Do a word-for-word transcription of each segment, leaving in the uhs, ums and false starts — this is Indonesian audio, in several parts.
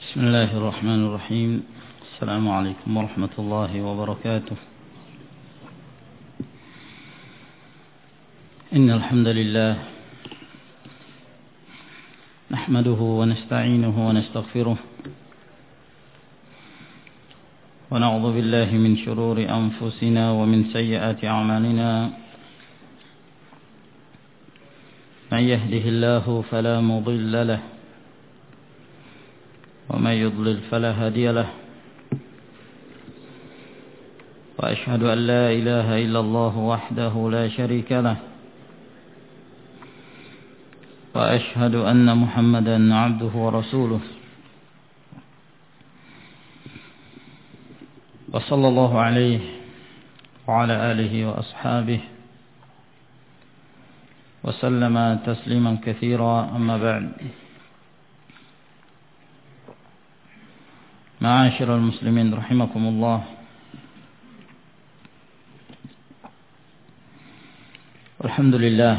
بسم الله الرحمن الرحيم. السلام عليكم ورحمة الله وبركاته. إن الحمد لله نحمده ونستعينه ونستغفره ونعوذ بالله من شرور أنفسنا ومن سيئات أعمالنا. من يهده الله فلا مضل له ومن يضلل فلا هادي له. وأشهد أن لا إله إلا الله وحده لا شريك له. وأشهد أن محمدا عبده ورسوله. وصلى الله عليه وعلى آله وأصحابه وسلم تسليما كثيرا. أما بعد، معاشر المسلمين رحمكم الله. Alhamdulillah,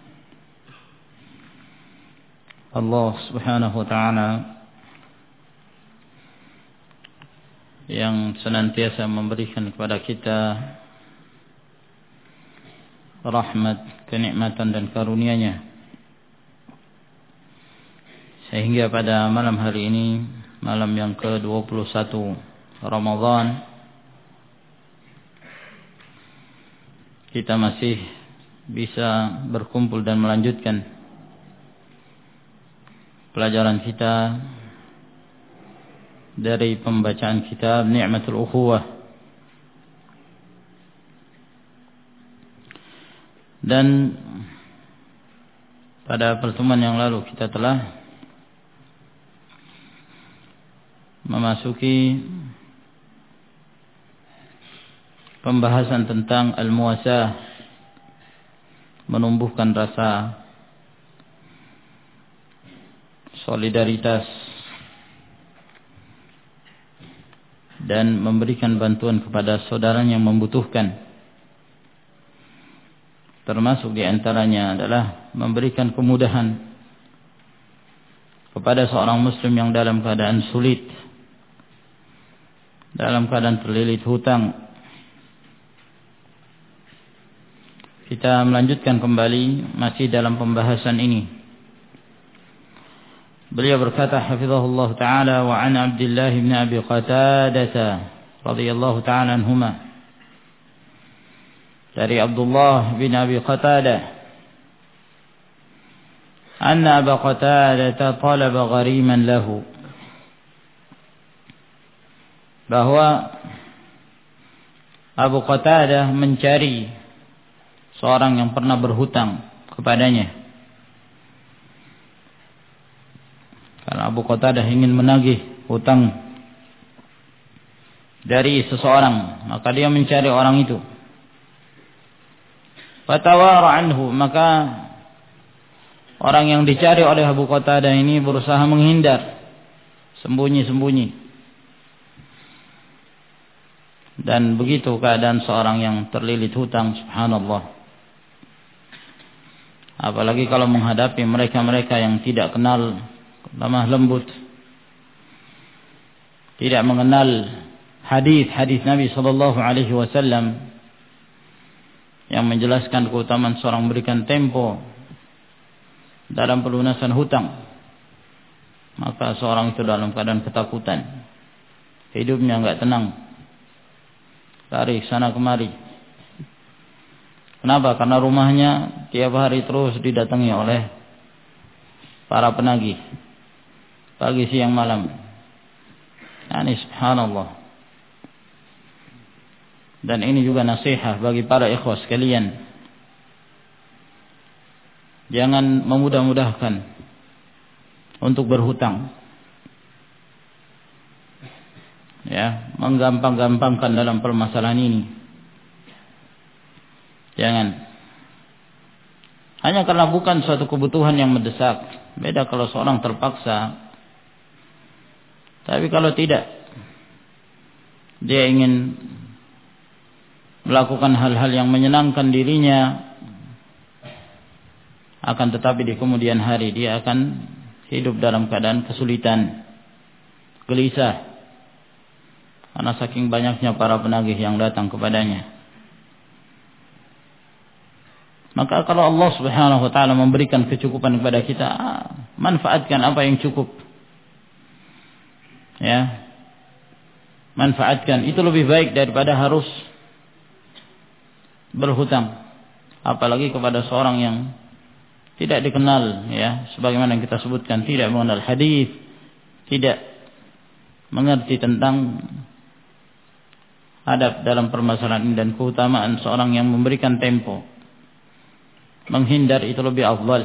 Allah subhanahu wa ta'ala yang senantiasa memberikan kepada kita rahmat, kenikmatan dan karunia-Nya, sehingga pada malam hari ini, malam yang ke dua puluh satu Ramadan, kita masih bisa berkumpul dan melanjutkan pelajaran kita dari pembacaan kitab Ni'matul Ukhuwah. Dan pada pertemuan yang lalu kita telah memasuki pembahasan tentang al-muwasah, menumbuhkan rasa solidaritas dan memberikan bantuan kepada saudara yang membutuhkan. Termasuk di antaranya adalah memberikan kemudahan kepada seorang muslim yang dalam keadaan sulit, dalam keadaan terlilit hutang. Kita melanjutkan kembali masih dalam pembahasan ini. Beliau berkata hafizahullah ta'ala, wa an Abdullah bin Abi Qatadah radhiyallahu ta'ala anhuma, dari Abdullah bin Abi Qatadah, anna Abu Qatadah talaba ghariman lahu, bahwa Abu Qatadah mencari seorang yang pernah berhutang kepadanya. Karena Abu Qatadah ingin menagih hutang dari seseorang, maka dia mencari orang itu. Fatawara anhu, maka orang yang dicari oleh Abu Qatadah ini berusaha menghindar, sembunyi-sembunyi. Dan begitu keadaan seorang yang terlilit hutang, subhanallah. Apalagi kalau menghadapi mereka-mereka yang tidak kenal lemah lembut, tidak mengenal hadis-hadis Nabi sallallahu alaihi wasallam yang menjelaskan keutamaan seorang memberikan tempo dalam pelunasan hutang. Maka seorang itu dalam keadaan ketakutan, hidupnya enggak tenang, lari sana kemari. Kenapa? Karena rumahnya tiap hari terus didatangi oleh para penagih, pagi siang malam. Yani subhanallah. Dan ini juga nasihat bagi para ikhwas sekalian. Jangan memudah-mudahkan untuk berhutang, ya, menggampang-gampangkan dalam permasalahan ini. Jangan. Hanya karena bukan suatu kebutuhan yang mendesak. Beda kalau seorang terpaksa. Tapi kalau tidak, dia ingin melakukan hal-hal yang menyenangkan dirinya, akan tetapi di kemudian hari dia akan hidup dalam keadaan kesulitan, gelisah karena saking banyaknya para penagih yang datang kepadanya. Maka kalau Allah Subhanahu wa taala memberikan kecukupan kepada kita, manfaatkan apa yang cukup. Ya. Manfaatkan, itu lebih baik daripada harus berhutang, apalagi kepada seorang yang tidak dikenal, ya, sebagaimana yang kita sebutkan, tidak mengenal hadis, tidak mengerti tentang adab dalam permasalahan ini dan keutamaan seorang yang memberikan tempo. Menghindar itu lebih afdal.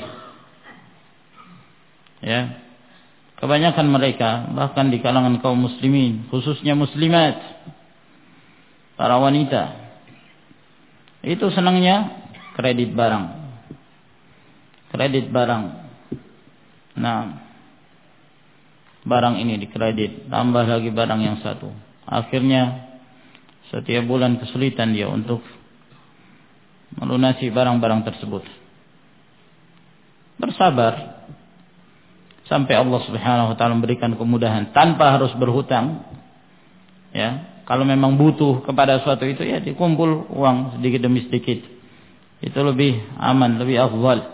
Ya. Kebanyakan mereka, bahkan di kalangan kaum muslimin, khususnya muslimat, para wanita, itu senangnya kredit barang. Kredit barang. Nah, barang ini dikredit, tambah lagi barang yang satu. Akhirnya setiap bulan kesulitan dia untuk melunasi barang-barang tersebut. Bersabar sampai Allah Subhanahu wa taala memberikan kemudahan tanpa harus berhutang. Ya, kalau memang butuh kepada suatu itu, ya dikumpul uang sedikit demi sedikit. Itu lebih aman, lebih afdal.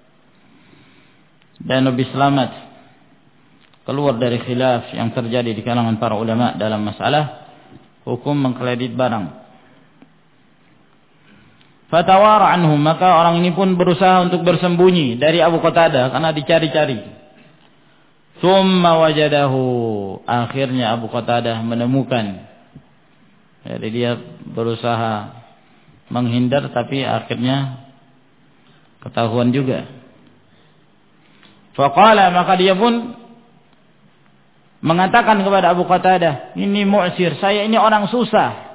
Dan lebih selamat keluar dari khilaf yang terjadi di kalangan para ulama dalam masalah hukum mengkredit barang. Fatawara anhum, maka orang ini pun berusaha untuk bersembunyi dari Abu Qatadah karena dicari-cari. Tsumma wajadahu, akhirnya Abu Qatadah menemukan. Jadi dia berusaha menghindar tapi akhirnya ketahuan juga. Faqala, maka dia pun mengatakan kepada Abu Qatadah, ini mu'sir, saya ini orang susah.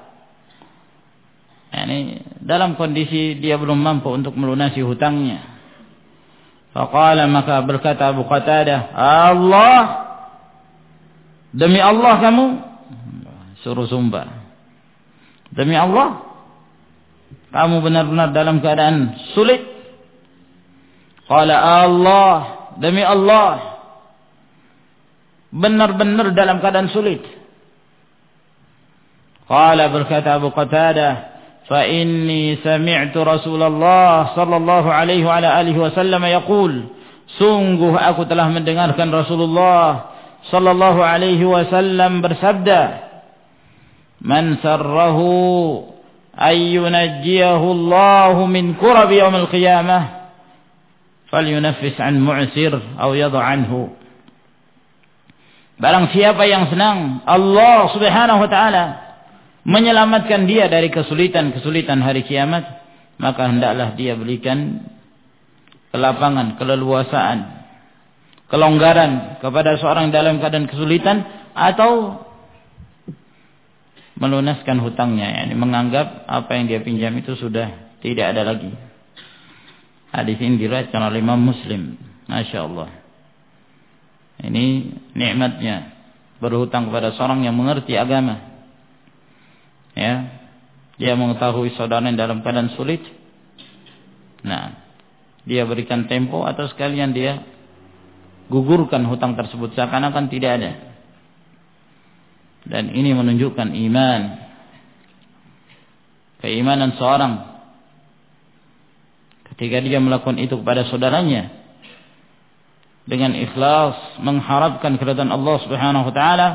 Yani dalam kondisi dia belum mampu untuk melunasi hutangnya. Faqala, maka berkata Abu Qatadah, Allah, demi Allah kamu, suruh sumpah, demi Allah kamu benar-benar dalam keadaan sulit. Qala, Allah, demi Allah benar-benar dalam keadaan sulit. Qala, berkata Abu Qatadah, fa inni sami'tu Rasulullah sallallahu alaihi wa ala alihi wasallam yaqul, sungguh aku telah mendengarkan Rasulullah sallallahu alaihi wasallam bersabda, man sarrahu ay yunajjiyahu Allah min kurabi yaumil qiyamah falyunaffis an mu'sir aw yadha anhu. Barang siapa yang senang Allah Subhanahu wa taala menyelamatkan dia dari kesulitan-kesulitan hari kiamat, maka hendaklah dia berikan kelapangan, keleluasaan, kelonggaran kepada seorang dalam keadaan kesulitan atau melunaskan hutangnya, yakni menganggap apa yang dia pinjam itu sudah tidak ada lagi. Hadis ini diriwayatkan oleh Imam Muslim. Masya Allah. Ini nikmatnya berhutang kepada seorang yang mengerti agama. Ya, dia mengetahui saudaranya dalam keadaan sulit. Nah, dia berikan tempo atau sekalian dia gugurkan hutang tersebut seakan-akan tidak ada. Dan ini menunjukkan iman, keimanan seorang ketika dia melakukan itu kepada saudaranya dengan ikhlas mengharapkan keridhaan Allah Subhanahu wa taala,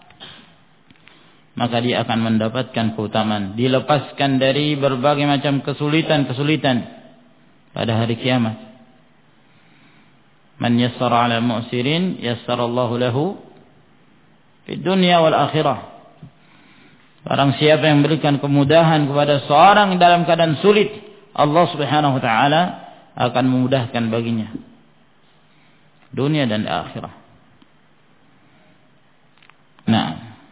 maka dia akan mendapatkan keutamaan, dilepaskan dari berbagai macam kesulitan-kesulitan pada hari kiamat. Man yassara 'ala mu'sirin yassarallahu lahu fid dunya wal akhirah. Barang siapa yang memberikan kemudahan kepada seorang dalam keadaan sulit, Allah Subhanahu wa taala akan memudahkan baginya dunia dan akhirah. Nah,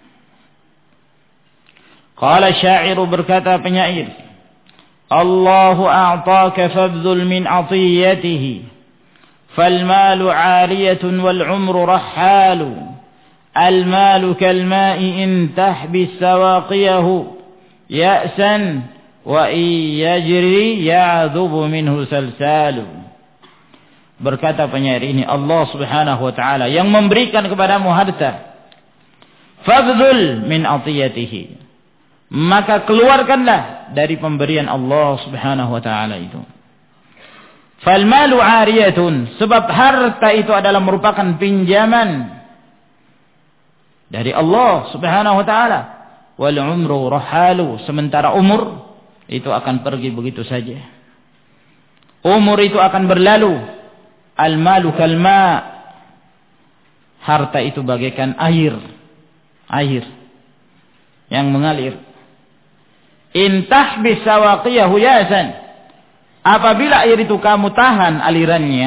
qala syairu, berkata penyair, Allahu a'taka fabdhul min 'atiyatihi fal malu 'ariyatun wal 'umru rahhalu al malu kal ma'i in tahbis sawaqiyahu ya'san wa in yajri ya'dhubu minhu salsalu. Berkata penyair ini, Allah Subhanahu wa taala yang memberikan kepadamu harta, fabdhul min atiyatihi, maka keluarkanlah dari pemberian Allah Subhanahu wa taala itu. Fal malu 'ariyatun, sebab harta itu adalah merupakan pinjaman dari Allah Subhanahu wa taala. Wal umru rahalu, sementara umur itu akan pergi begitu saja. Umur itu akan berlalu. Al malu kal ma, harta itu bagaikan air, air yang mengalir. In tahbis sawaqiyahu yasan, apabila air itu kamu tahan alirannya,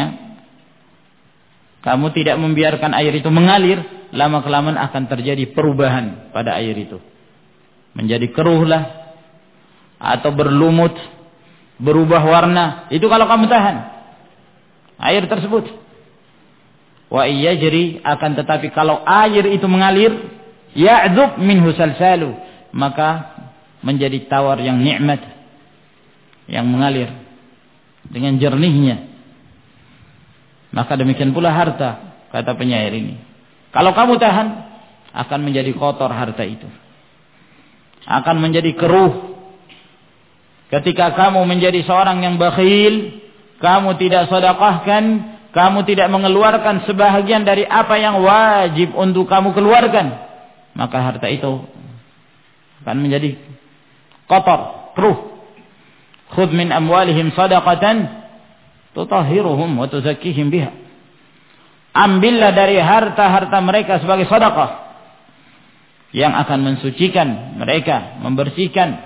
kamu tidak membiarkan air itu mengalir, lama-kelamaan akan terjadi perubahan pada air itu. Menjadi keruhlah, atau berlumut, berubah warna. Itu kalau kamu tahan air tersebut. Wa iyajri, akan tetapi kalau air itu mengalir, ya'dzub minhu salsalu, maka menjadi tawar yang nikmat, yang mengalir dengan jernihnya. Maka demikian pula harta, kata penyair ini. Kalau kamu tahan, akan menjadi kotor harta itu, akan menjadi keruh. Ketika kamu menjadi seorang yang bakhil, kamu tidak sedekahkan, kamu tidak mengeluarkan sebahagian dari apa yang wajib untuk kamu keluarkan, maka harta itu akan menjadi kotor, keruh. Khudh min amwalihim sadaqatan tutahhiruhum wa tuzakkihim biha. Ambillah dari harta-harta mereka sebagai sedekah yang akan mensucikan mereka, membersihkan.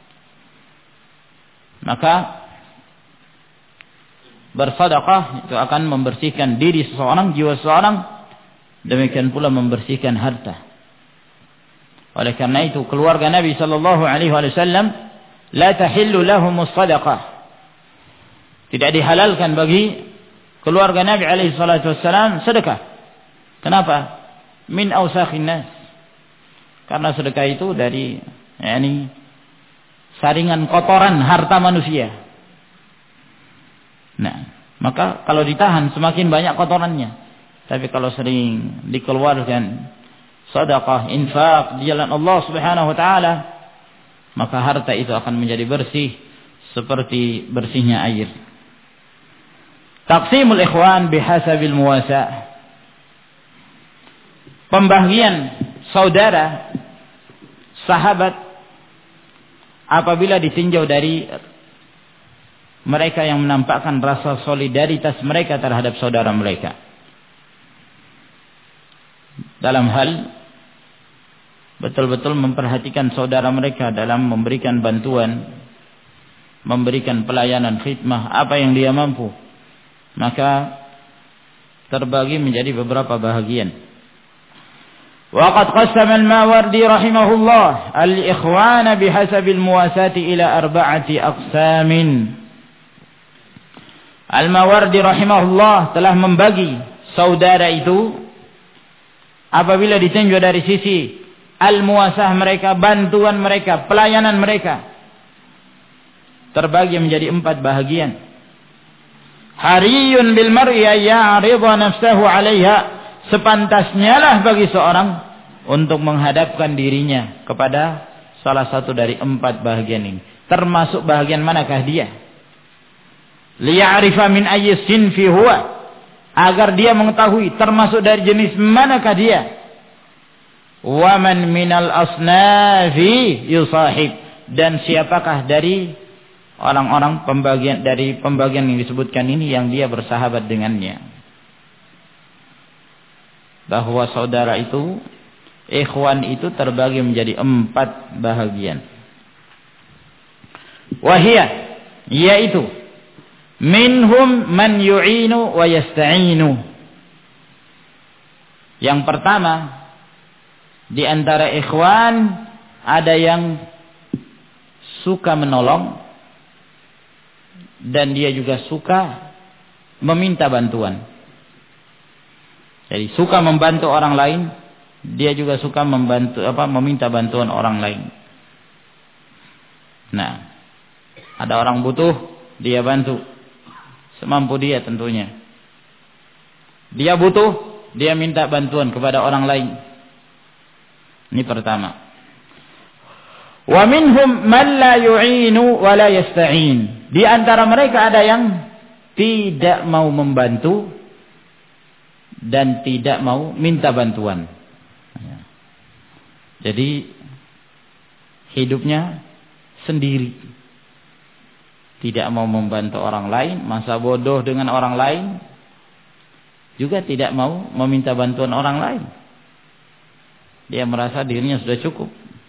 Maka bersedekah itu akan membersihkan diri seseorang, jiwa seseorang, demikian pula membersihkan harta. Oleh karena itu keluarga Nabi sallallahu alaihi wasallam la tahillu lahumus sadaqah, tidak dihalalkan bagi keluarga Nabi alaihi salatu wasallam sedekah. Kenapa? Min awsakhin nas, karena sedekah itu dari yakni saringan kotoran harta manusia. Nah, maka kalau ditahan semakin banyak kotorannya. Tapi kalau sering dikeluarkan sedekah, infak di jalan Allah Subhanahu wa taala, maka harta itu akan menjadi bersih seperti bersihnya air. Taqsimul ikhwan bihasabil muwasa'. Pembagian saudara, sahabat apabila ditinjau dari mereka yang menampakkan rasa solidaritas mereka terhadap saudara mereka, dalam hal betul-betul memperhatikan saudara mereka dalam memberikan bantuan, memberikan pelayanan khidmah apa yang dia mampu, maka terbagi menjadi beberapa bahagian. Waqad qassama al-Mawardi rahimahullah al-ikhwana bihasabil muwasati ila arba'ati aqsamin. Al-Mawardi rahimahullah telah membagi saudara itu apabila ditinjau dari sisi al-muwasah mereka, bantuan mereka, pelayanan mereka, terbagi menjadi empat bahagian. Hariyun bil mar'i ya'ridha nafsahu 'alaiha, sepantasnya lah bagi seorang untuk menghadapkan dirinya kepada salah satu dari empat bahagian ini. Termasuk bahagian manakah dia? Liya'rifa min ayyi sinfi huwa, agar dia mengetahui termasuk dari jenis manakah dia. Wa man minal asnafi yusahib, dan siapakah dari orang-orang pembagian dari pembagian yang disebutkan ini yang dia bersahabat dengannya. Bahwa saudara itu, ikhwan itu terbagi menjadi empat bahagian. Wahiyah, yaitu minhum man yu'inu wa yasta'inu. Yang pertama, di antara ikhwan ada yang suka menolong dan dia juga suka meminta bantuan. Jadi suka membantu orang lain, dia juga suka membantu apa meminta bantuan orang lain. Nah, ada orang butuh, dia bantu semampu dia tentunya. Dia butuh, dia minta bantuan kepada orang lain. Ini pertama. Wa minhum man la yu'inu wa la yasta'in. Di antara mereka ada yang tidak mau membantu dan tidak mau minta bantuan. Jadi hidupnya sendiri. Tidak mau membantu orang lain, masa bodoh dengan orang lain. Juga tidak mau meminta bantuan orang lain. Dia merasa dirinya sudah cukup.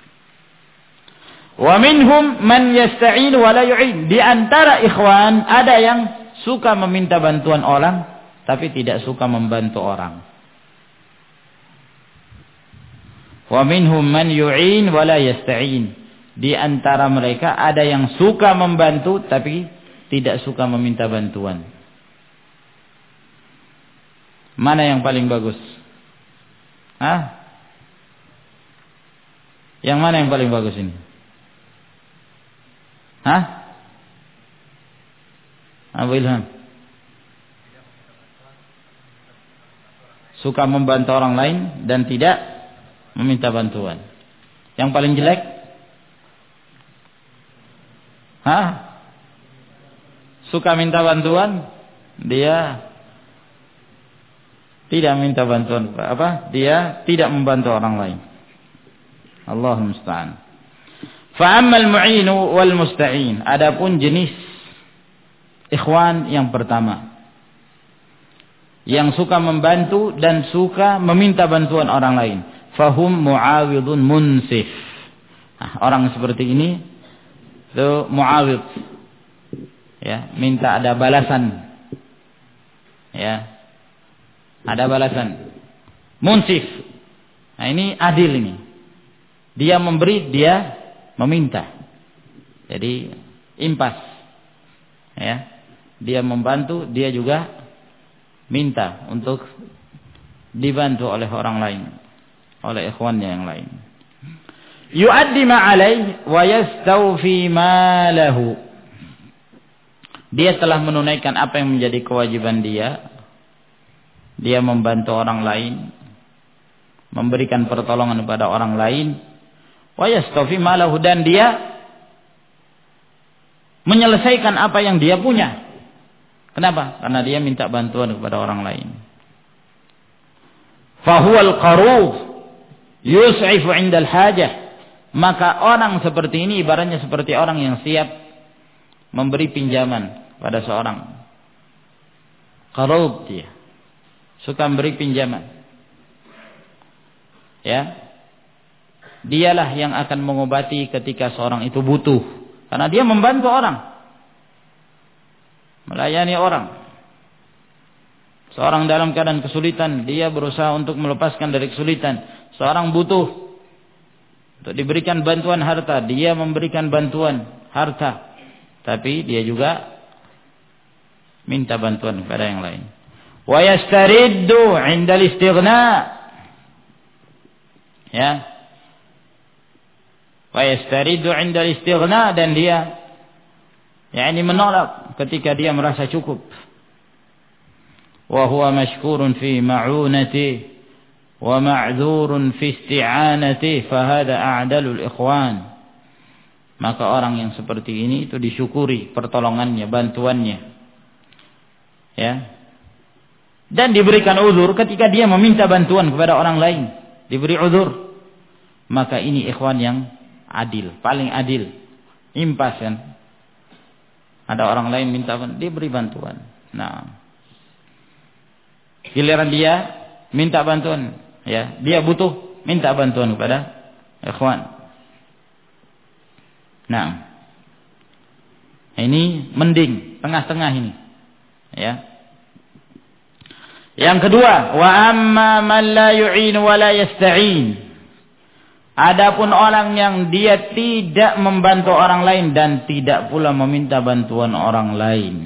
Wa minhum man yasta'in wa la yu'in. Di antara ikhwan ada yang suka meminta bantuan orang tapi tidak suka membantu orang. Wa minhum man yu'in wa la yasta'in. Di antara mereka ada yang suka membantu tapi tidak suka meminta bantuan. Mana yang paling bagus? Hah? Yang mana yang paling bagus ini? Hah? Abu Ilham. Suka membantu orang lain dan tidak meminta bantuan. Yang paling jelek? Hah? Suka minta bantuan, dia tidak minta bantuan apa? Dia tidak membantu orang lain. Allahumma musta'an. Fa ammal mu'inu wal musta'in. Adapun jenis ikhwan yang pertama, yang suka membantu dan suka meminta bantuan orang lain, fahum mu'awidun munsif. Nah, orang seperti ini itu mu'awid, ya, minta ada balasan, ya, ada balasan, munsif. Nah, ini adil ini, dia memberi, dia meminta, jadi impas, ya, dia membantu, dia juga minta untuk dibantu oleh orang lain, oleh ikhwannya yang lain. Yu'addi ma alaih wa yastawfi ma lahu. Dia telah menunaikan apa yang menjadi kewajiban dia. Dia membantu orang lain, memberikan pertolongan kepada orang lain. Wa yastawfi ma lahu, dan dia menyelesaikan apa yang dia punya. Kenapa? Karena dia minta bantuan kepada orang lain. Fahuwal qarub yus'ifu 'indal hajah. Maka orang seperti ini ibaratnya seperti orang yang siap memberi pinjaman pada seorang. Qarub, dia suka memberi pinjaman. Ya. Dialah yang akan mengobati ketika seorang itu butuh. Karena dia membantu orang, melayani orang. Seorang dalam keadaan kesulitan, dia berusaha untuk melepaskan dari kesulitan. Seorang butuh untuk diberikan bantuan harta, dia memberikan bantuan harta. Tapi dia juga minta bantuan kepada yang lain. Wa yastariddu 'inda al-istighna. Ya. Wa yastariddu 'inda al-istighna, dan dia yakni menolak ketika dia merasa cukup. Wa huwa mashkurun fi ma'unati wa ma'dzurun fi isti'anati, fa hadha a'dalul ikhwan. Maka orang yang seperti ini itu disyukuri pertolongannya, bantuannya, ya, dan diberikan uzur ketika dia meminta bantuan kepada orang lain, diberi uzur. Maka ini ikhwan yang adil, paling adil, impas kan. Ada orang lain minta bantuan, dia beri bantuan. Nah, giliran dia minta bantuan, ya, dia butuh, minta bantuan kepada ikhwan. Nah, ini mending, tengah-tengah ini, ya. Yang kedua, wa amma man la yu'in wa la yasta'in. Adapun orang yang dia tidak membantu orang lain dan tidak pula meminta bantuan orang lain,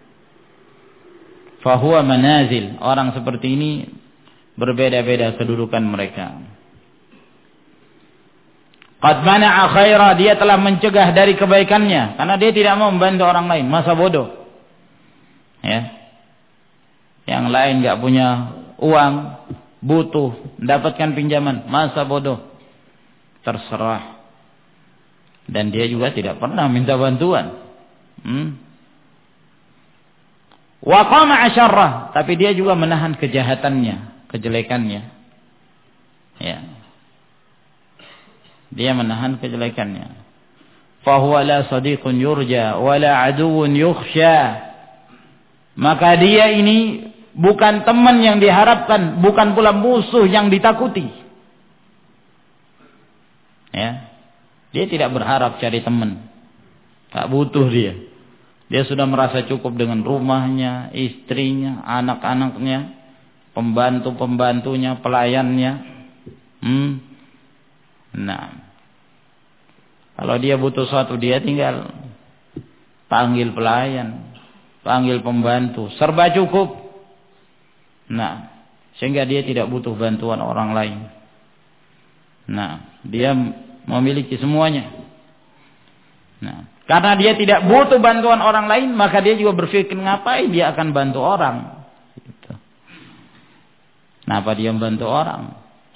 fahuwa manazil. Orang seperti ini berbeda-beda kedudukan mereka. Qad mana'a khaira, dia telah mencegah dari kebaikannya karena dia tidak mau membantu orang lain, masa bodoh. Ya. Yang lain enggak punya uang, butuh mendapatkan pinjaman, masa bodoh. terserah. Dan dia juga tidak pernah minta bantuan. Hmm. Wa qama asyarrah, tapi dia juga menahan kejahatannya, kejelekannya. Ya. Dia menahan kejelekannya. Fa huwa la sadiqun yurja wa la aduwwun yukhsha. Maka dia ini bukan teman yang diharapkan, bukan pula musuh yang ditakuti. Ya. Dia tidak berharap cari teman. Tak butuh dia. Dia sudah merasa cukup dengan rumahnya, istrinya, anak-anaknya, pembantu-pembantunya, pelayannya. Hmm. Nah. Kalau dia butuh sesuatu, dia tinggal panggil pelayan, panggil pembantu, serba cukup. Nah, sehingga dia tidak butuh bantuan orang lain. Nah, dia memiliki semuanya. Nah, karena dia tidak butuh bantuan orang lain, maka dia juga berpikir ngapain dia akan bantu orang. Gitu. Kenapa dia membantu orang?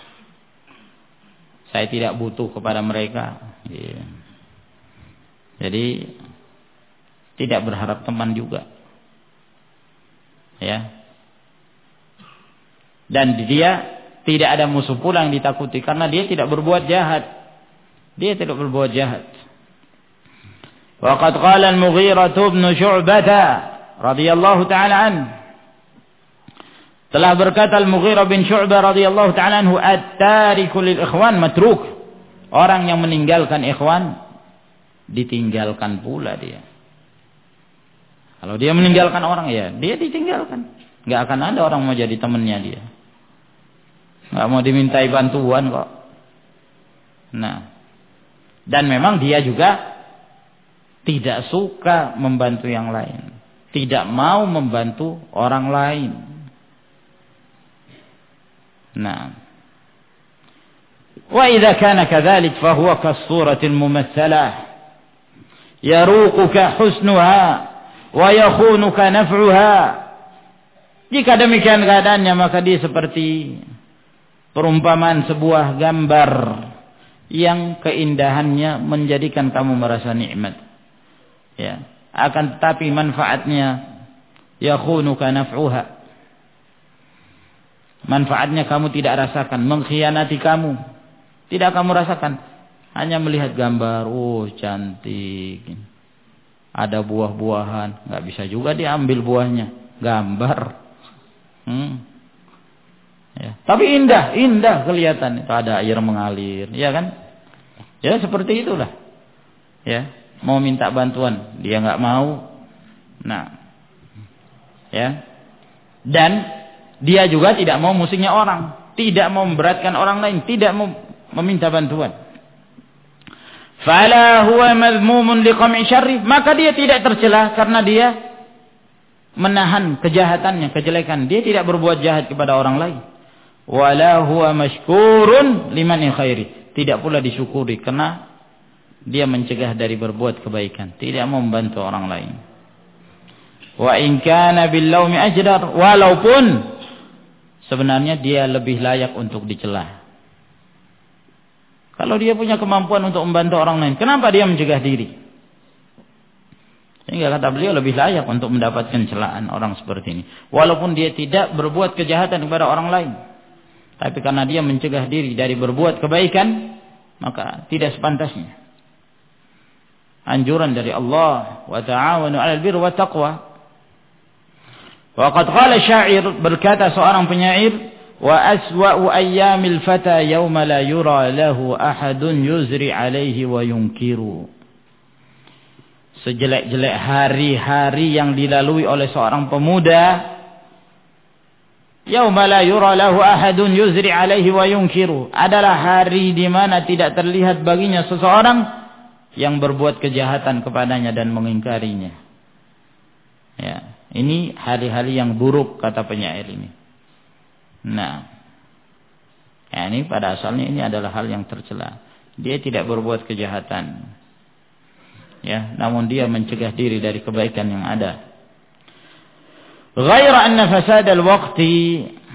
Saya tidak butuh kepada mereka. Gitu. Jadi tidak berharap teman juga. Ya. Dan dia tidak ada musuh pula yang ditakuti karena dia tidak berbuat jahat. Dia tidak berbuat jahat. Waqad qala al-Mughirah bin Syu'bah radhiyallahu ta'ala anhu. Telah berkata Al-Mughirah bin Syu'bah radhiyallahu ta'ala anhu, at-tariku lil ikhwan matruk. Orang yang meninggalkan ikhwan ditinggalkan pula dia. Kalau dia meninggalkan orang, ya dia ditinggalkan. Enggak akan ada orang mau jadi temannya dia. Enggak mau dimintai bantuan kok. Nah, dan memang dia juga tidak suka membantu yang lain. Tidak mau membantu orang lain. Nah. Wa idza kana kadzalik fa huwa kas-suratil mumatsalah. Yaruquka husnuha wa yakhunuka naf'uha. Jika demikian keadaannya, maka dia seperti perumpamaan sebuah gambar yang keindahannya menjadikan kamu merasa nikmat. Ya, akan tetapi manfaatnya yakhunuka naf'uha. Manfaatnya kamu tidak rasakan, mengkhianati kamu. Tidak kamu rasakan, hanya melihat gambar, oh cantik. Ada buah-buahan, enggak bisa juga diambil buahnya, gambar. Hmm. Ya. Tapi indah, indah kelihatan. Ada air mengalir, ya kan? Ya seperti itulah. Ya, mau minta bantuan, dia nggak mau. Nah, ya. Dan dia juga tidak mau musiknya orang, tidak mau memberatkan orang lain, tidak mau meminta bantuan. Fala huwa madhmumun liqam'i syarri, maka dia tidak tercela karena dia menahan kejahatannya, kejelekan. Dia tidak berbuat jahat kepada orang lain. Wala huwa mashkurun liman khairi, tidak pula disyukuri karena dia mencegah dari berbuat kebaikan, tidak mau membantu orang lain. Wa in kana bil laumi ajdar, walaupun sebenarnya dia lebih layak untuk dicela. Kalau dia punya kemampuan untuk membantu orang lain, kenapa dia mencegah diri? Sehingga kata beliau lebih layak untuk mendapatkan celaan orang seperti ini, walaupun dia tidak berbuat kejahatan kepada orang lain. Tapi karena dia mencegah diri dari berbuat kebaikan, maka tidak sepantasnya. Anjuran dari Allah, wa ta'awanu 'alal birri wat taqwa. Wa qad qala syair, berkata seorang penyair, wa aswa'u ayyamil fata yawma la yura lahu ahadun yuzri 'alaihi wa yunkiru. Sejelek-jelek hari-hari yang dilalui oleh seorang pemuda, yauma la yura lahu ahadun yuzri alaihi wa yunkiru, adalah hari di mana tidak terlihat baginya seseorang yang berbuat kejahatan kepadanya dan mengingkarinya. Ya, ini hari-hari yang buruk kata penyair ini. Nah, ya, ini pada asalnya ini adalah hal yang tercela. Dia tidak berbuat kejahatan. Ya, namun dia mencegah diri dari kebaikan yang ada. Ghaira anna fasad al-waqti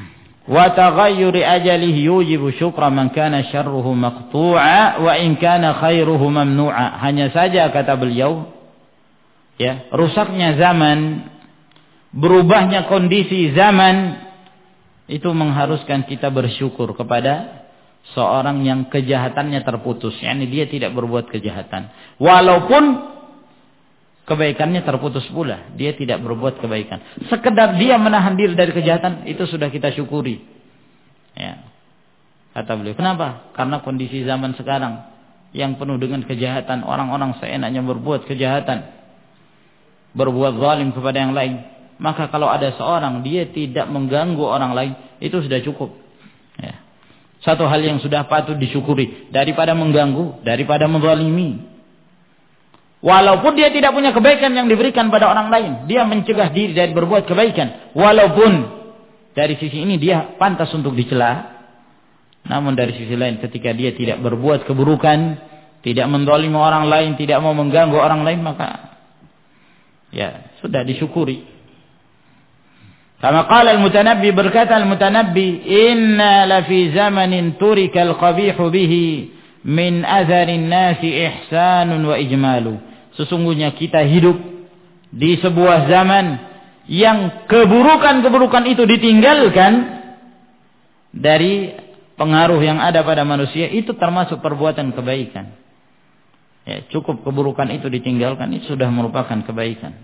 wa taghayyuri ajalihi yujibu syukra man kana syarruhu maqtu'a wa in kana khairuhu mamnu'a. Hanya saja kata beliau, ya, rusaknya zaman, berubahnya kondisi zaman itu mengharuskan kita bersyukur kepada seorang yang kejahatannya terputus, yakni dia tidak berbuat kejahatan. Walaupun kebaikannya terputus pula, dia tidak berbuat kebaikan. Sekedar dia menahan diri dari kejahatan, itu sudah kita syukuri. Ya. Kata beliau, kenapa? Karena kondisi zaman sekarang yang penuh dengan kejahatan, orang-orang seenaknya berbuat kejahatan, berbuat zalim kepada yang lain. Maka kalau ada seorang dia tidak mengganggu orang lain, itu sudah cukup. Ya. Satu hal yang sudah patut disyukuri daripada mengganggu, daripada menzalimi. Walaupun dia tidak punya kebaikan yang diberikan pada orang lain, dia mencegah diri dari berbuat kebaikan. Walaupun dari sisi ini dia pantas untuk dicela, namun dari sisi lain ketika dia tidak berbuat keburukan, tidak menzalimi orang lain, tidak mau mengganggu orang lain, maka ya sudah disyukuri. Kama qala al-Mutanabbi, berkata al-Mutanabbi, inna la fi zamanin turika al-qabihu bihi min adharin nasi ihsanun wa ijmalu. Sesungguhnya kita hidup di sebuah zaman yang keburukan-keburukan itu ditinggalkan dari pengaruh yang ada pada manusia, itu termasuk perbuatan kebaikan. Ya, cukup keburukan itu ditinggalkan, itu sudah merupakan kebaikan.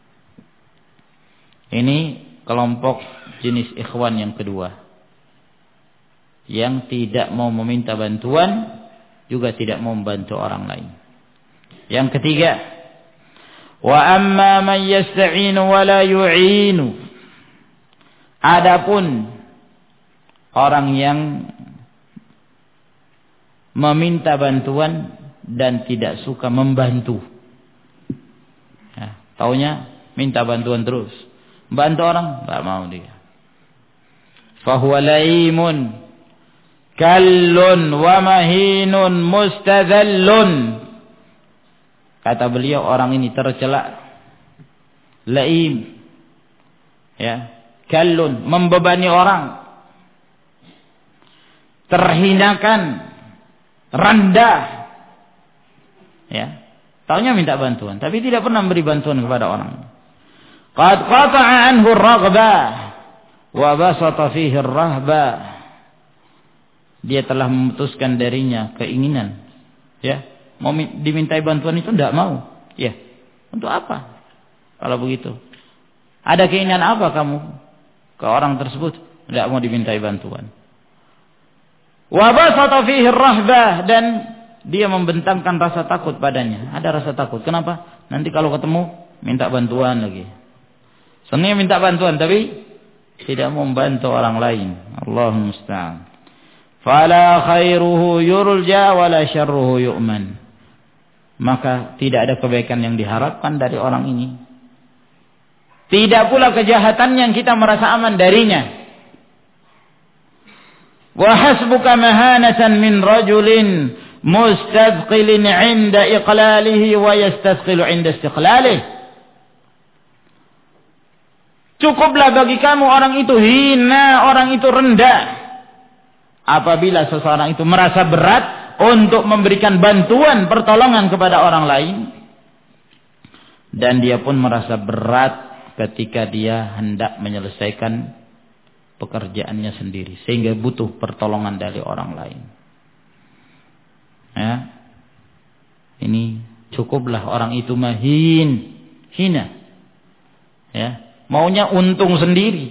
Ini kelompok jenis ikhwan yang kedua, yang tidak mau meminta bantuan, juga tidak mau membantu orang lain. Yang ketiga, wa amma man yasta'inu wa la yu'inu. Adapun orang yang meminta bantuan dan tidak suka membantu. Ya, taunya minta bantuan terus. Bantu orang, enggak mau dia. Fa huwa laimun kallun wa mahinun mustadhallun. Kata beliau, orang ini tercela, laim, ya, kallun, membebani orang, terhinakan, rendah, ya, taunya minta bantuan, tapi tidak pernah memberi bantuan kepada orang. Qad qata'a anhu ar-raghbah wa basata fihi ar-rahbah. Dia telah memutuskan darinya keinginan, ya, mau dimintai bantuan itu tidak mau. Ya, untuk apa? Kalau begitu, ada keinginan apa kamu ke orang tersebut? Tidak mau dimintai bantuan. Wa basata fihi ar-rahbah, dan dia membentangkan rasa takut padanya. Ada rasa takut. Kenapa? Nanti kalau ketemu minta bantuan lagi. Senangnya minta bantuan tapi tidak mau membantu orang lain. Allahumma musta'an. Fala khairuhu yurja wala syarruhu yu'man. Maka tidak ada kebaikan yang diharapkan dari orang ini. Tidak pula kejahatan yang kita merasa aman darinya. Wa hasbuka mahanatan min rajulin mustadqilin 'inda iqlalihi wa yastasqilu 'inda istiqlalihi. Cukuplah bagi kamu orang itu hina, orang itu rendah, apabila seseorang itu merasa berat untuk memberikan bantuan pertolongan kepada orang lain, dan dia pun merasa berat ketika dia hendak menyelesaikan pekerjaannya sendiri, sehingga butuh pertolongan dari orang lain. Ya, ini cukuplah orang itu mahin, hina, ya, maunya untung sendiri,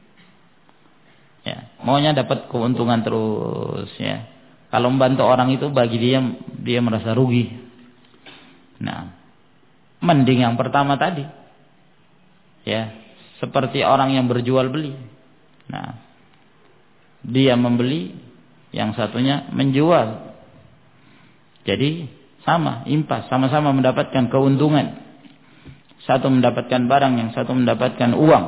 ya, maunya dapat keuntungan terus, ya. Kalau membantu orang itu bagi dia, dia merasa rugi. Nah, mending yang pertama tadi, ya, seperti orang yang berjual beli. Nah, dia membeli, yang satunya menjual. Jadi sama, impas, sama-sama mendapatkan keuntungan. Satu mendapatkan barang, yang satu mendapatkan uang.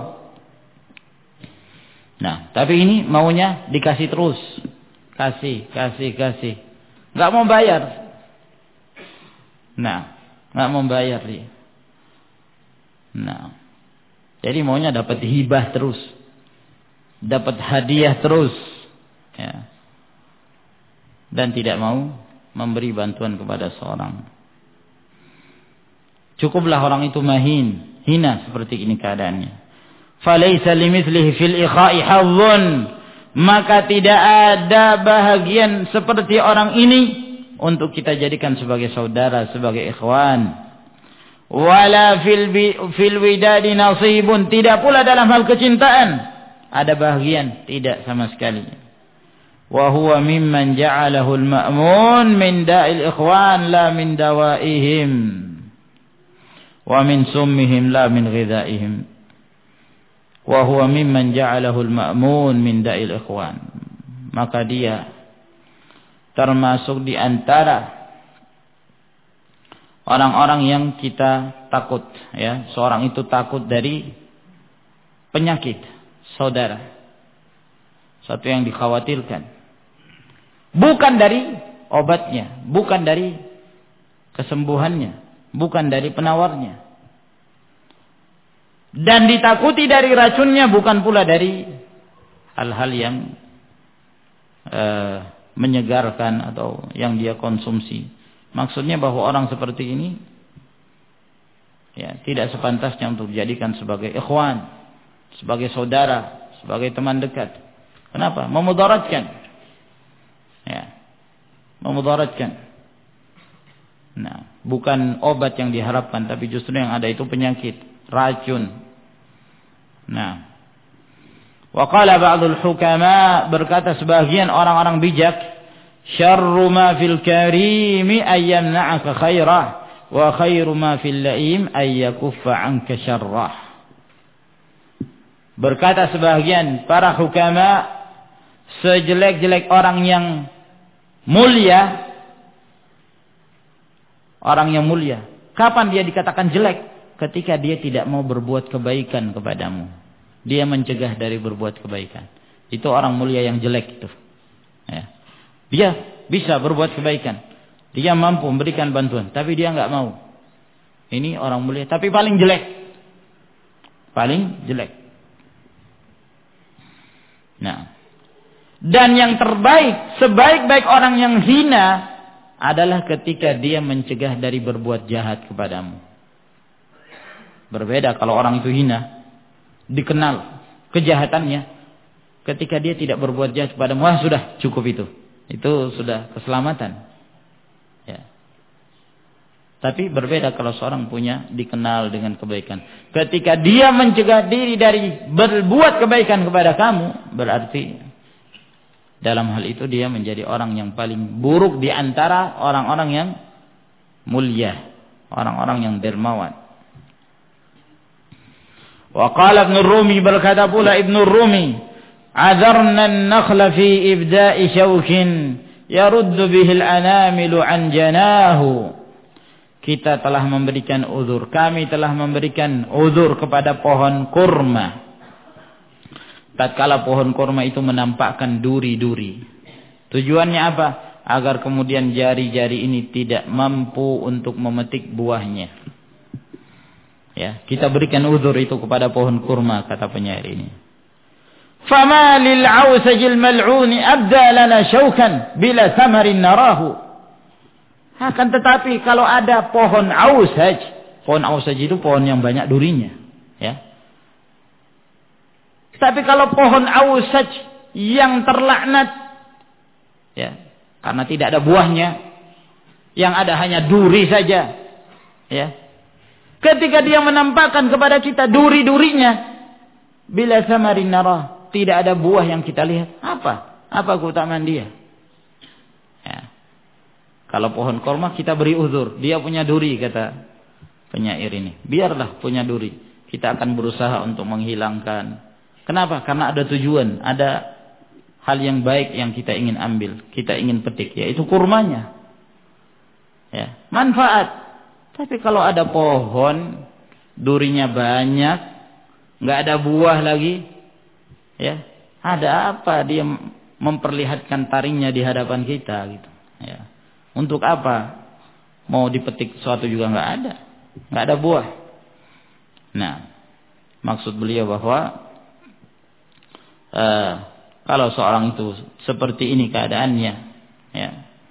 Nah, tapi ini maunya dikasih terus. Kasih, kasih, kasih. Nggak mau bayar. Nah, nggak mau bayar dia. Nah, jadi maunya dapat hibah terus. dapat hadiah terus, ya, dan tidak mau memberi bantuan kepada seorang. Cukuplah orang itu mahin, hina seperti ini keadaannya. Falaysa limithlihi fil ikha'i hazzun, maka tidak ada bahagian seperti orang ini untuk kita jadikan sebagai saudara, sebagai ikhwan. Wala fil fil widadi nasibun, tidak pula dalam hal kecintaan ada bahagian, tidak sama sekali. Wa huwa mimman ja'alahu al-ma'mun min da'il ikhwan la min dawaihim wa min summihim la min ghidhaihim. Wa huwa mimman ja'alahu al-ma'mun min da'il ikhwan, maka dia termasuk di antara orang-orang yang kita takut, ya, seorang itu takut dari penyakit saudara, satu yang dikhawatirkan, bukan dari obatnya, bukan dari kesembuhannya, bukan dari penawarnya, dan ditakuti dari racunnya, bukan pula dari hal-hal yang uh, menyegarkan atau yang dia konsumsi. Maksudnya bahwa orang seperti ini, ya, tidak sepantasnya untuk dijadikan sebagai ikhwan, sebagai saudara, sebagai teman dekat. Kenapa? Memudaratkan. Ya. Memudaratkan. Nah, bukan obat yang diharapkan, tapi justru yang ada itu penyakit, racun. Nah, wa qala ba'dul hukama, berkata sebagian orang-orang bijak, syarru ma fil karimi ay yamna'aka khairah wa khairu ma fil la'im ay yakuffa 'anka syarrah. Berkata sebagian para hukama, sejelek-jelek orang yang mulia, orang yang mulia, kapan dia dikatakan jelek? Ketika dia tidak mau berbuat kebaikan kepadamu, dia mencegah dari berbuat kebaikan. Itu orang mulia yang jelek itu, ya. Dia bisa berbuat kebaikan, dia mampu memberikan bantuan, tapi dia enggak mau. Ini orang mulia, tapi paling jelek, paling jelek. Nah, dan yang terbaik, sebaik-baik orang yang hina adalah ketika dia mencegah dari berbuat jahat kepadamu. Berbeda kalau orang itu hina, dikenal kejahatannya, ketika dia tidak berbuat jahat kepadamu, wah sudah cukup itu. Itu sudah keselamatan. Ya. Tapi berbeda kalau seorang punya dikenal dengan kebaikan. Ketika dia mencegah diri dari berbuat kebaikan kepada kamu, berarti dalam hal itu dia menjadi orang yang paling buruk di antara orang-orang yang mulia, orang-orang yang dermawan. Wa qala Ibnu Rumi, berkata pula Ibnu Rumi, "Adarna an-nakhla fi ibda'i syaukin yaruddu bihi al-anamilu an janahu." Kita telah memberikan uzur, kami telah memberikan uzur kepada pohon kurma tatkala pohon kurma itu menampakkan duri-duri. Tujuannya apa? Agar kemudian jari-jari ini tidak mampu untuk memetik buahnya. Ya, kita berikan uzur itu kepada pohon kurma, kata penyair ini. Fama lil ausajil mal'uni abda lana syaukan bila samarin narahu. Akan tetapi kalau ada pohon ausaj, pohon ausaj itu pohon yang banyak durinya, ya. Tapi kalau pohon ausaj yang terlaknat, ya, karena tidak ada buahnya, yang ada hanya duri saja, ya. Ketika dia menampakkan kepada kita duri-durinya, bila samarin narah, tidak ada buah yang kita lihat. Apa? Apa keutamaan dia? Ya. Kalau pohon kurma kita beri uzur, dia punya duri, kata penyair ini. Biarlah punya duri, kita akan berusaha untuk menghilangkan. Kenapa? Karena ada tujuan, ada hal yang baik yang kita ingin ambil, kita ingin petik, yaitu kurmanya. Ya, manfaat. Tapi kalau ada pohon, durinya banyak, nggak ada buah lagi, ya, ada apa dia memperlihatkan taringnya di hadapan kita, gitu, ya. Untuk apa? Mau dipetik sesuatu juga nggak ada, nggak ada buah. Nah, maksud beliau bahwa uh, kalau seorang itu seperti ini keadaannya, ya,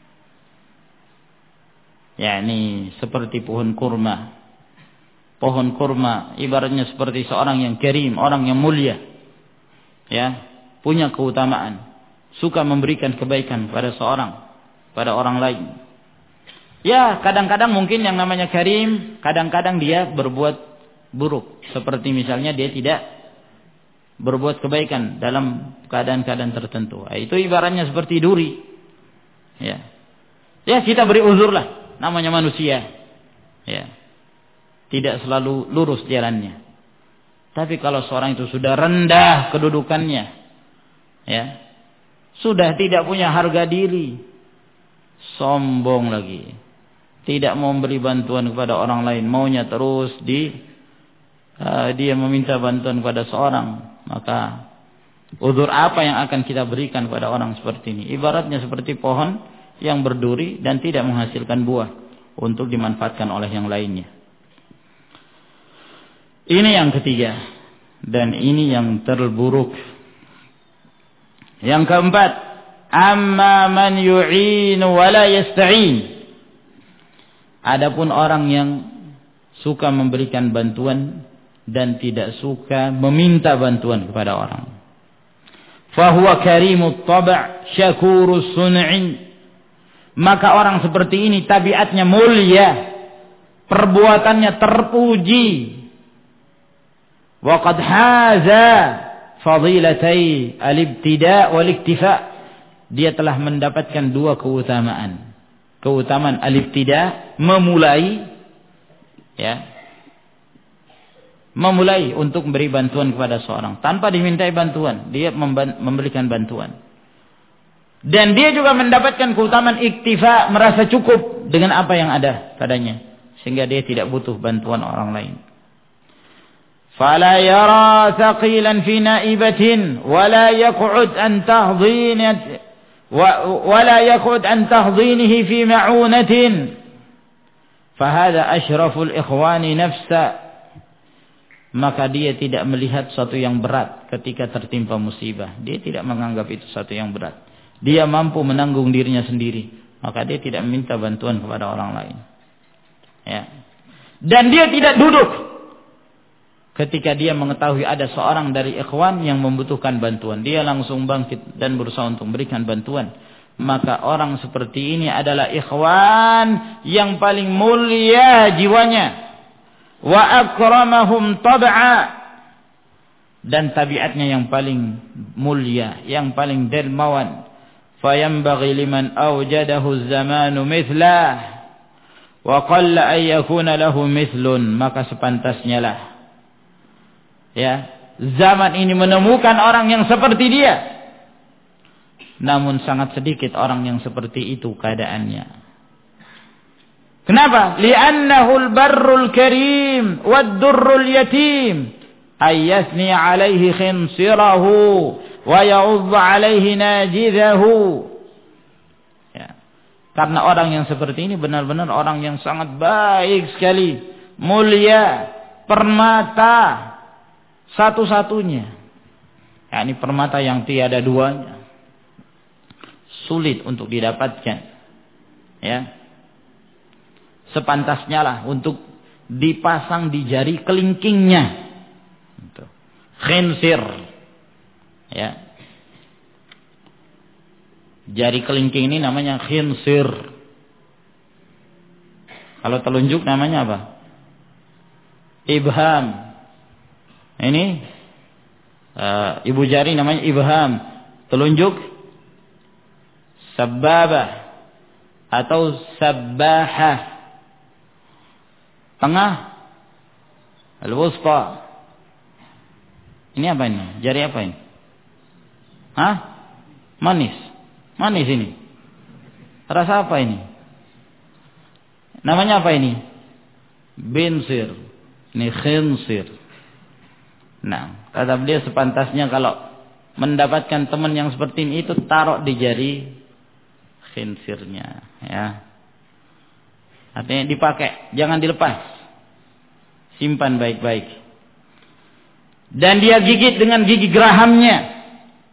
yakni seperti pohon kurma. Pohon kurma ibaratnya seperti seorang yang karim, orang yang mulia, ya, punya keutamaan, suka memberikan kebaikan pada seorang, pada orang lain. Ya, kadang-kadang mungkin yang namanya karim, kadang-kadang dia berbuat buruk. Seperti misalnya dia tidak berbuat kebaikan dalam keadaan-keadaan tertentu. Itu ibaratnya seperti duri. Ya, ya kita beri uzur lah, namanya manusia. Ya, tidak selalu lurus jalannya. Tapi kalau seorang itu sudah rendah kedudukannya, ya, sudah tidak punya harga diri, sombong lagi, tidak mau memberi bantuan kepada orang lain, maunya terus di uh, dia meminta bantuan kepada seorang, maka uzur apa yang akan kita berikan kepada orang seperti ini? Ibaratnya seperti pohon yang berduri dan tidak menghasilkan buah untuk dimanfaatkan oleh yang lainnya. Ini yang ketiga, dan ini yang terburuk. Yang keempat, amma man yu'inu wa la yasta'in. Adapun orang yang suka memberikan bantuan dan tidak suka meminta bantuan kepada orang. Fahuwa karimut tab' syakurus sun'in. Maka orang seperti ini tabiatnya mulia, perbuatannya terpuji. Wa qad haza fadilatai al-ibtida' wal-iktifa. Dia telah mendapatkan dua keutamaan. Keutamaan al-ibtida', memulai, ya, memulai untuk memberi bantuan kepada seorang tanpa dimintai bantuan, dia memberikan bantuan. Dan dia juga mendapatkan keutamaan iktifa, merasa cukup dengan apa yang ada padanya, sehingga dia tidak butuh bantuan orang lain. فلا يرى ثقيلا في نائبة ولا يقعد عن تحضينه ولا يقعد عن تحضينه في معونة فهذا أشرف الإخوان نفسا. Maka dia tidak melihat sesuatu yang berat ketika tertimpa musibah. Dia tidak menganggap itu sesuatu yang berat. Dia mampu menanggung dirinya sendiri, maka dia tidak meminta bantuan kepada orang lain, ya. Dan dia tidak duduk ketika dia mengetahui ada seorang dari ikhwan yang membutuhkan bantuan, dia langsung bangkit dan berusaha untuk memberikan bantuan. Maka orang seperti ini adalah ikhwan yang paling mulia jiwanya, wa akramahum tab'a, dan tabiatnya yang paling mulia, yang paling dermawan. Fayanbaghi liman awjadahu az-zamanu mithlah wa qalla an yakuna lahu mithlun. Maka sepantasnya lah, ya, zaman ini menemukan orang yang seperti dia, namun sangat sedikit orang yang seperti itu keadaannya. Kenapa? Li'annahu al-barrul karim wad-durrul yatim ay yasni 'alaihi khinsirahu wa ya'udh 'alaihi najidahu. Ya. Karena orang yang seperti ini benar-benar orang yang sangat baik sekali, mulia, permata satu-satunya, yakni permata yang tiada duanya, sulit untuk didapatkan, ya. Sepantasnya lah untuk dipasang di jari kelingkingnya, khinsir, ya. Jari kelingking ini namanya khinsir. Kalau telunjuk namanya apa? Ibham. Ini uh, ibu jari namanya ibham, telunjuk sababah atau sabbahah, tengah al-wusta. Ini apa ini? Jari apa ini? Hah? Manis. Manis ini. Rasa apa ini? Namanya apa ini? Binsir. Ini khinsir. Nah, kata beliau sepantasnya kalau mendapatkan teman yang seperti ini itu taruh di jari khinsirnya, ya. Artinya dipakai, jangan dilepas. Simpan baik-baik. Dan dia gigit dengan gigi gerahamnya.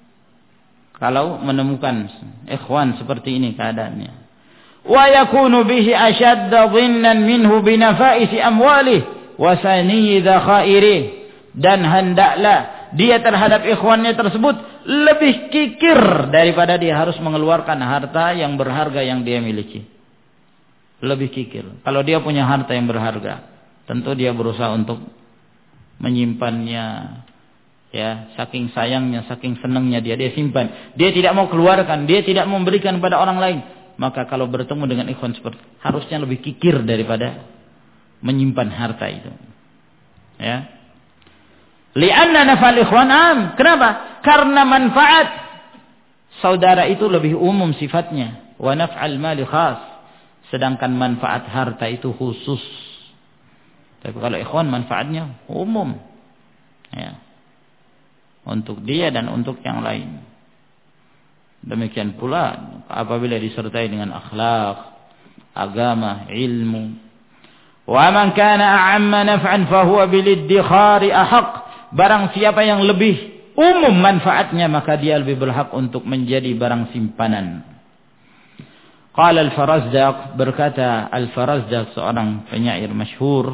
kalau menemukan ikhwan seperti ini keadaannya. Wa yakunu bihi ashadda dhinnan minhu binafa'isi amwalihi wa saniyyi dhakhairihi, dan hendaklah dia terhadap ikhwannya tersebut lebih kikir daripada dia harus mengeluarkan harta yang berharga yang dia miliki. Lebih kikir. Kalau dia punya harta yang berharga, tentu dia berusaha untuk menyimpannya, ya, saking sayangnya, saking senangnya dia dia simpan. Dia tidak mau keluarkan, dia tidak mau memberikan kepada orang lain. Maka kalau bertemu dengan ikhwan seperti harusnya lebih kikir daripada menyimpan harta itu. Ya. Li'anna naf'al ikhwan am. Kenapa? Karena manfaat saudara itu lebih umum sifatnya. Wa naf'al mali khas. Sedangkan manfaat harta itu khusus. Tapi kalau ikhwan manfaatnya umum. Ya. Untuk dia dan untuk yang lain. Demikian pula apabila disertai dengan akhlak, agama, ilmu. Wa man kana a'amma naf'an fa huwa bil iddikhari ahaq. Barang siapa yang lebih umum manfaatnya, maka dia lebih berhak untuk menjadi barang simpanan. Qala Al-Farazdaq, berkata Al-Farazdaq, seorang penyair masyhur,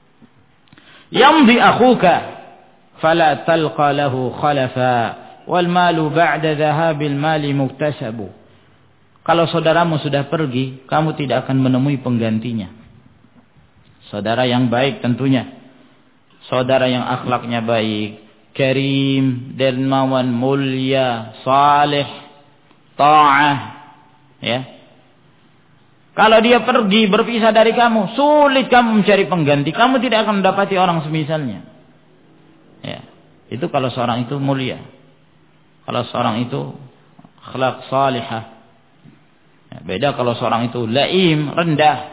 yamdi akhuka fala talqa lahu khalafa wal malu ba'da dhahabil mali muktasabu. Kalau saudaramu sudah pergi, kamu tidak akan menemui penggantinya. Saudara yang baik tentunya, saudara yang akhlaknya baik, karim, dermawan, mulia, saleh, ta'ah, ya. Kalau dia pergi berpisah dari kamu, sulit kamu mencari pengganti. Kamu tidak akan mendapati orang semisalnya. Ya, itu kalau seorang itu mulia. Kalau seorang itu akhlak salihah. Ya, beda kalau seorang itu laim, rendah.